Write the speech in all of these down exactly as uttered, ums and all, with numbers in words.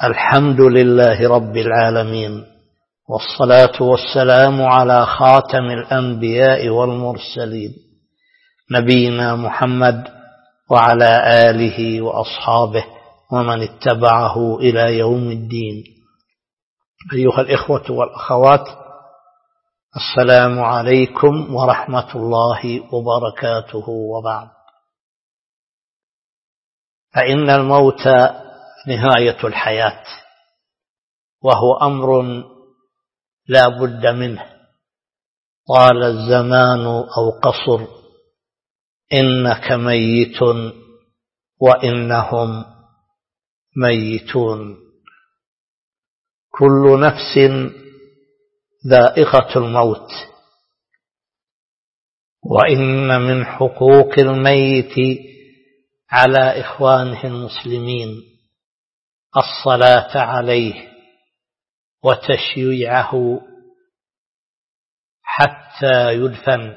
الحمد لله رب العالمين، والصلاة والسلام على خاتم الأنبياء والمرسلين نبينا محمد وعلى آله وأصحابه ومن اتبعه إلى يوم الدين. أيها الإخوة والأخوات، السلام عليكم ورحمة الله وبركاته، وبعد. فإن الموت نهاية الحياة، وهو أمر لا بد منه، طال الزمان أو قصر، إنك ميت وإنهم ميتون. كل نفس ذائقة الموت، وإن من حقوق الميت على إخوانه المسلمين الصلاة عليه وتشييعه حتى يدفن،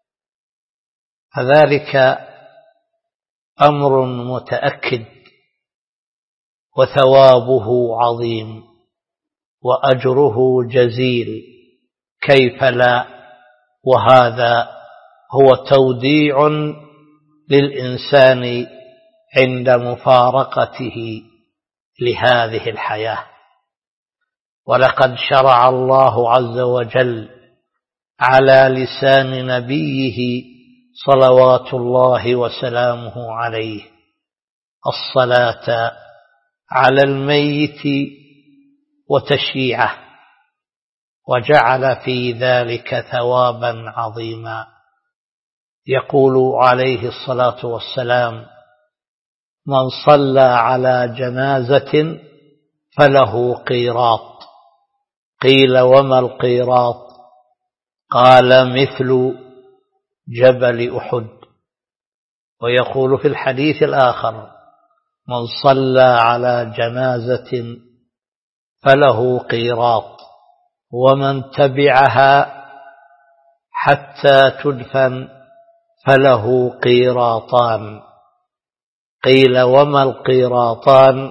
فذلك أمر متأكد وثوابه عظيم وأجره جزيل، كيف لا؟ وهذا هو توديع للإنسان عند مفارقته لهذه الحياة. ولقد شرع الله عز وجل على لسان نبيه صلوات الله وسلامه عليه الصلاة على الميت وتشييعه، وجعل في ذلك ثوابا عظيما. يقول عليه الصلاة والسلام: من صلى على جنازة فله قيراط. قيل: وما القيراط؟ قال: مثل جبل أحد. ويقول في الحديث الآخر: من صلى على جنازة فله قيراط، ومن تبعها حتى تدفن فله قيراطان. قيل: وما القيراطان؟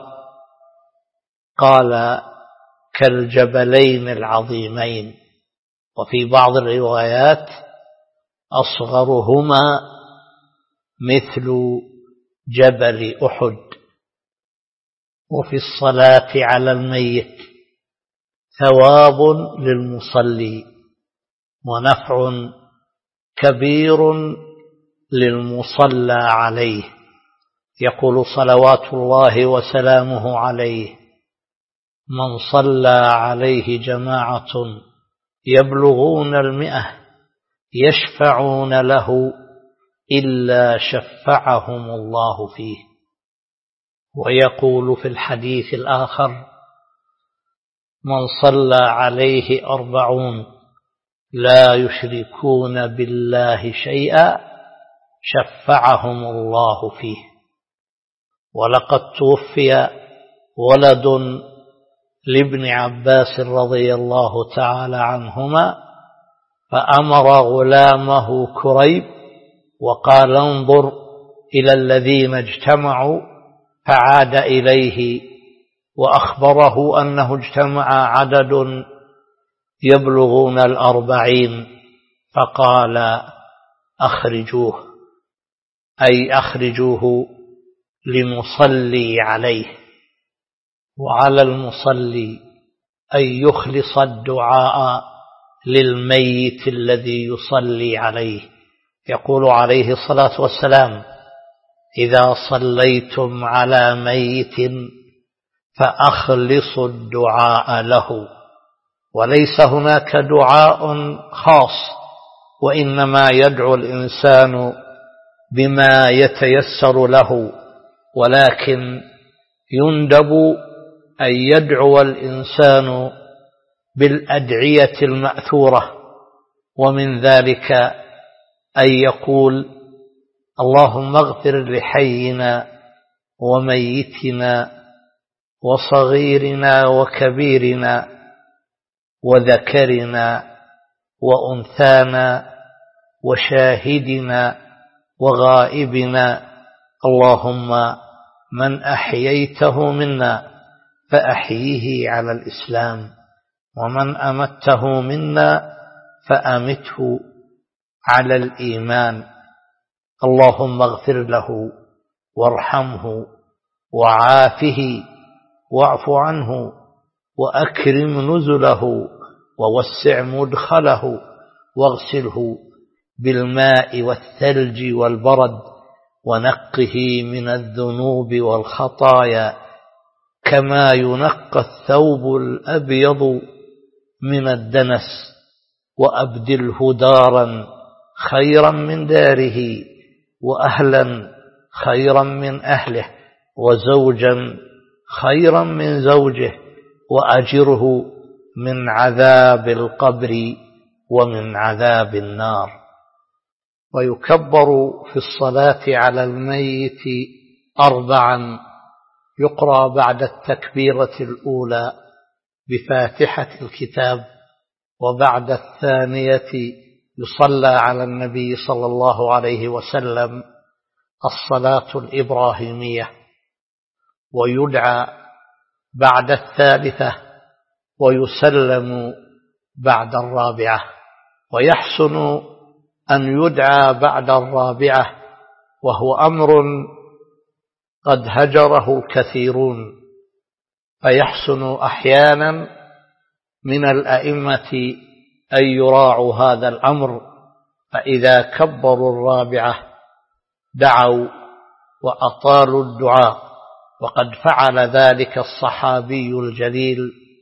قال: كالجبلين العظيمين. وفي بعض الروايات: أصغرهما مثل جبل أحد. وفي الصلاة على الميت ثواب للمصلي ونفع كبير للمصلى عليه. يقول صلوات الله وسلامه عليه: من صلى عليه جماعة يبلغون المئة يشفعون له إلا شفعهم الله فيه. ويقول في الحديث الآخر: من صلى عليه أربعون لا يشركون بالله شيئا شفعهم الله فيه. ولقد توفي ولد لابن عباس رضي الله تعالى عنهما، فأمر غلامه كريب وقال: انظر إلى الذين اجتمعوا، فعاد إليه وأخبره أنه اجتمع عدد يبلغون الأربعين، فقال: أخرجوه، أي أخرجوه لنصلي عليه. وعلى المصلي أن يخلص الدعاء للميت الذي يصلي عليه. يقول عليه الصلاة والسلام: إذا صليتم على ميت فأخلصوا الدعاء له. وليس هناك دعاء خاص، وإنما يدعو الإنسان بما يتيسر له، ولكن يندب أن يدعو الإنسان بالأدعية المأثورة، ومن ذلك أن يقول: اللهم اغفر لحينا وميتنا وصغيرنا وكبيرنا وذكرنا وأنثانا وشاهدنا وغائبنا، اللهم من أحييته منا فأحييه على الإسلام، ومن أمته منا فأمته على الإيمان. اللهم اغفر له وارحمه وعافه واعف عنه وأكرم نزله ووسع مدخله واغسله بالماء والثلج والبرد ونقه من الذنوب والخطايا كما ينقى الثوب الأبيض من الدنس، وأبدله دارا خيرا من داره وأهلا خيرا من أهله وزوجا خيرا من زوجه، وأجره من عذاب القبر ومن عذاب النار. ويكبر في الصلاة على الميت أربعا، يقرأ بعد التكبيرة الأولى بفاتحة الكتاب، وبعد الثانية يصلى على النبي صلى الله عليه وسلم الصلاة الإبراهيمية، ويدعى بعد الثالثة، ويسلم بعد الرابعة. ويحسن أن يدعى بعد الرابعة، وهو أمر قد هجره الكثيرون، فيحسن أحيانا من الأئمة أن يراعوا هذا الأمر، فإذا كبروا الرابعة دعوا وأطالوا الدعاء، وقد فعل ذلك الصحابي الجليل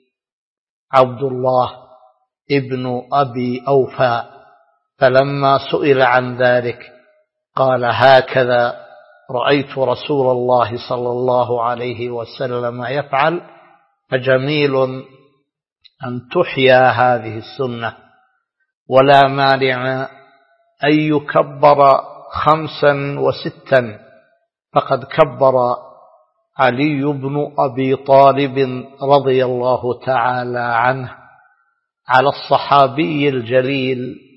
عبد الله ابن أبي أوفى، فلما سئل عن ذلك قال: هكذا رأيت رسول الله صلى الله عليه وسلم يفعل، فجميل أن تحيا هذه السنة. ولا مانع أن يكبر خمسا وستا، فقد كبر علي بن أبي طالب رضي الله تعالى عنه على الصحابي الجليل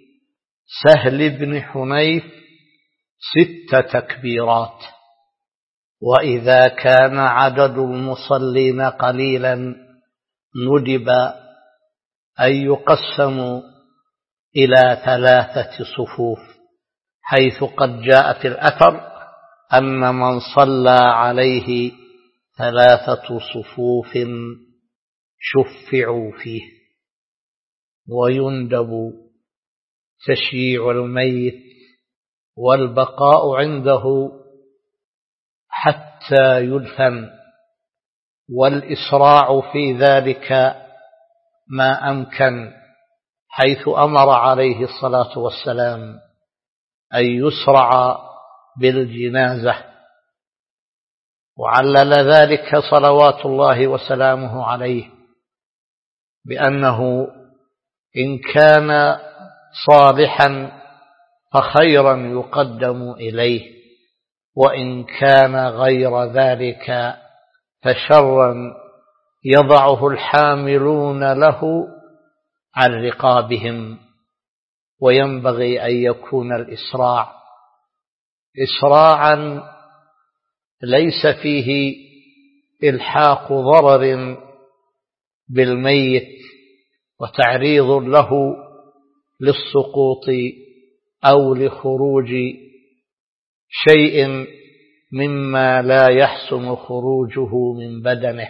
سهل بن حنيف ست تكبيرات. وإذا كان عدد المصلين قليلا ندب أن يقسموا إلى ثلاثة صفوف، حيث قد جاء في الأثر أن من صلى عليه ثلاثة صفوف شفعوا فيه. ويندب تشييع الميت والبقاء عنده حتى يدفن، والإسراع في ذلك ما أمكن، حيث أمر عليه الصلاة والسلام أن يسرع بالجنازة، وعلل ذلك صلوات الله وسلامه عليه بأنه إن كان صالحا فخيرا يقدم إليه، وإن كان غير ذلك فشرا يضعه الحاملون له عن رقابهم. وينبغي أن يكون الإسراع إسراعا ليس فيه إلحاق ضرر بالميت وتعريض له للسقوط أو لخروج شيء مما لا يحسن خروجه من بدنه.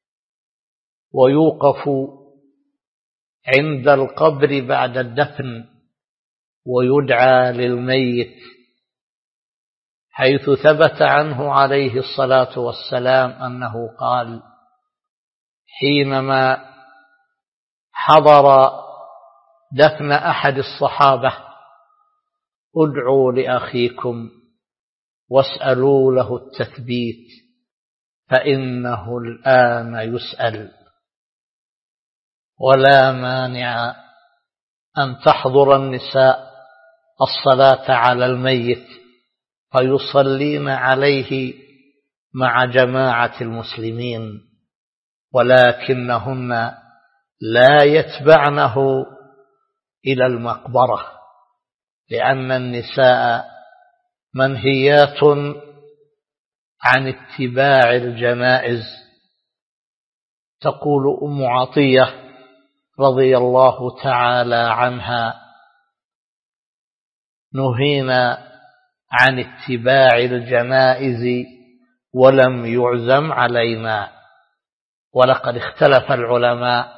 ويوقف عند القبر بعد الدفن ويدعى للميت، حيث ثبت عنه عليه الصلاة والسلام أنه قال حينما حضر دفن أحد الصحابة: ادعوا لأخيكم واسألوا له التثبيت فإنه الآن يسأل. ولا مانع أن تحضر النساء الصلاة على الميت فيصلين عليه مع جماعة المسلمين، ولكنهن لا يتبعنه إلى المقبرة، لأن النساء منهيات عن اتباع الجنائز تقول أم عطية رضي الله تعالى عنها: نهينا عن اتباع الجنائز ولم يعزم علينا. ولقد اختلف العلماء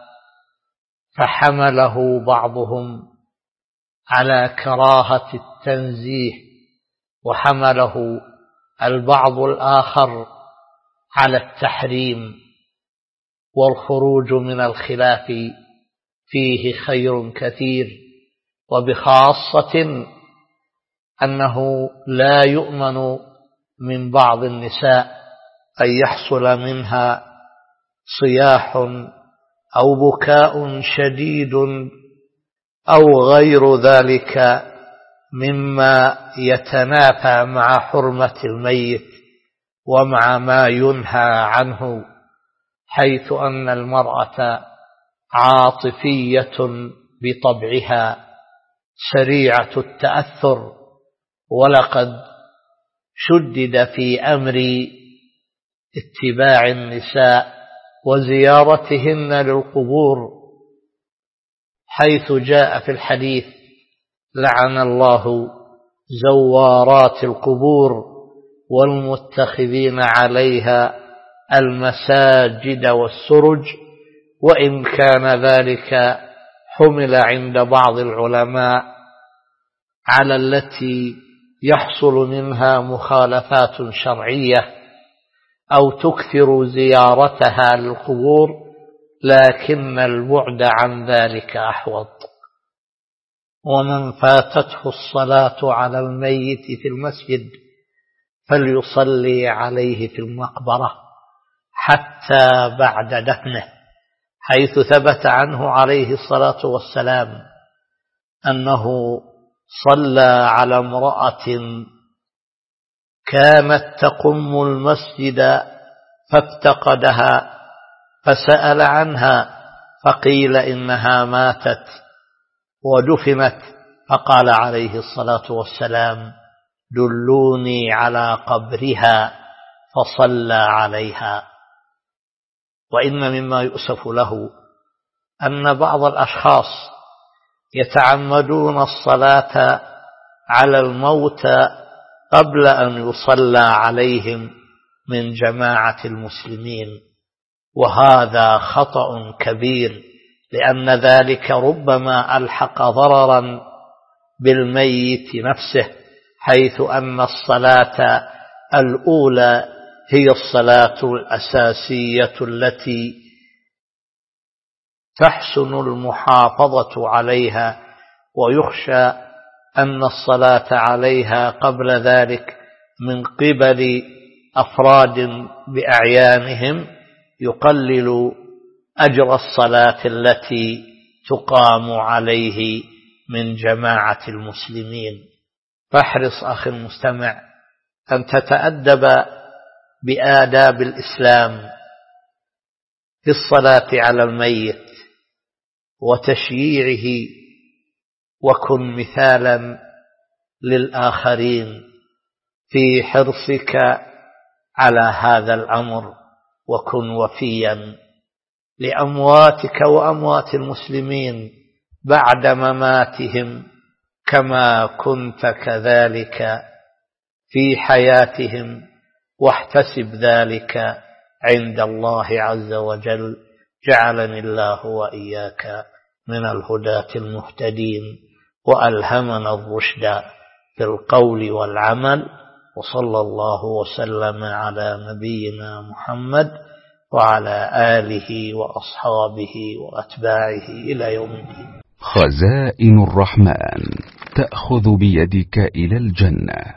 فحمله بعضهم على كراهة التنزيه، وحمله البعض الآخر على التحريم، والخروج من الخلاف فيه خير كثير، وبخاصة أنه لا يؤمن من بعض النساء أن يحصل منها صياح أو بكاء شديد أو غير ذلك مما يتنافى مع حرمة الميت ومع ما ينهى عنه، حيث أن المرأة عاطفية بطبعها سريعة التأثر. ولقد شدد في أمر اتباع النساء وزيارتهن للقبور، حيث جاء في الحديث: لعن الله زوارات القبور والمتخذين عليها المساجد والسرج. وإن كان ذلك حمل عند بعض العلماء على التي يحصل منها مخالفات شرعية أو تكثر زيارتها للقبور، لكن البعد عن ذلك أحوط. ومن فاتته الصلاة على الميت في المسجد فليصلي عليه في المقبرة حتى بعد دفنه، حيث ثبت عنه عليه الصلاة والسلام أنه صلى على امرأة كانت تقم المسجد فافتقدها فسأل عنها فقيل إنها ماتت ودفنت، فقال عليه الصلاة والسلام: دلوني على قبرها، فصلى عليها. وإن مما يؤسف له أن بعض الأشخاص يتعمدون الصلاة على الموتى قبل أن يصلى عليهم من جماعة المسلمين، وهذا خطأ كبير، لأن ذلك ربما ألحق ضررا بالميت نفسه، حيث أن الصلاة الأولى هي الصلاة الأساسية التي تحسن المحافظة عليها، ويخشى أن الصلاة عليها قبل ذلك من قبل أفراد بأعيانهم يقلل أجر الصلاة التي تقام عليه من جماعة المسلمين. فاحرص أخي المستمع أن تتأدب بآداب الإسلام في الصلاة على الميت وتشييعه، وكن مثالا للآخرين في حرصك على هذا الأمر، وكن وفيا لأمواتك وأموات المسلمين بعد مماتهم كما كنت كذلك في حياتهم، واحتسب ذلك عند الله عز وجل. جعلني الله وإياك من الهداة المهتدين، وألهمنا الرشد في القول والعمل، وصلى الله وسلم على نبينا محمد وعلى آله وأصحابه وأتباعه إلى يوم الدين. خزائن الرحمن تأخذ بيدك إلى الجنة.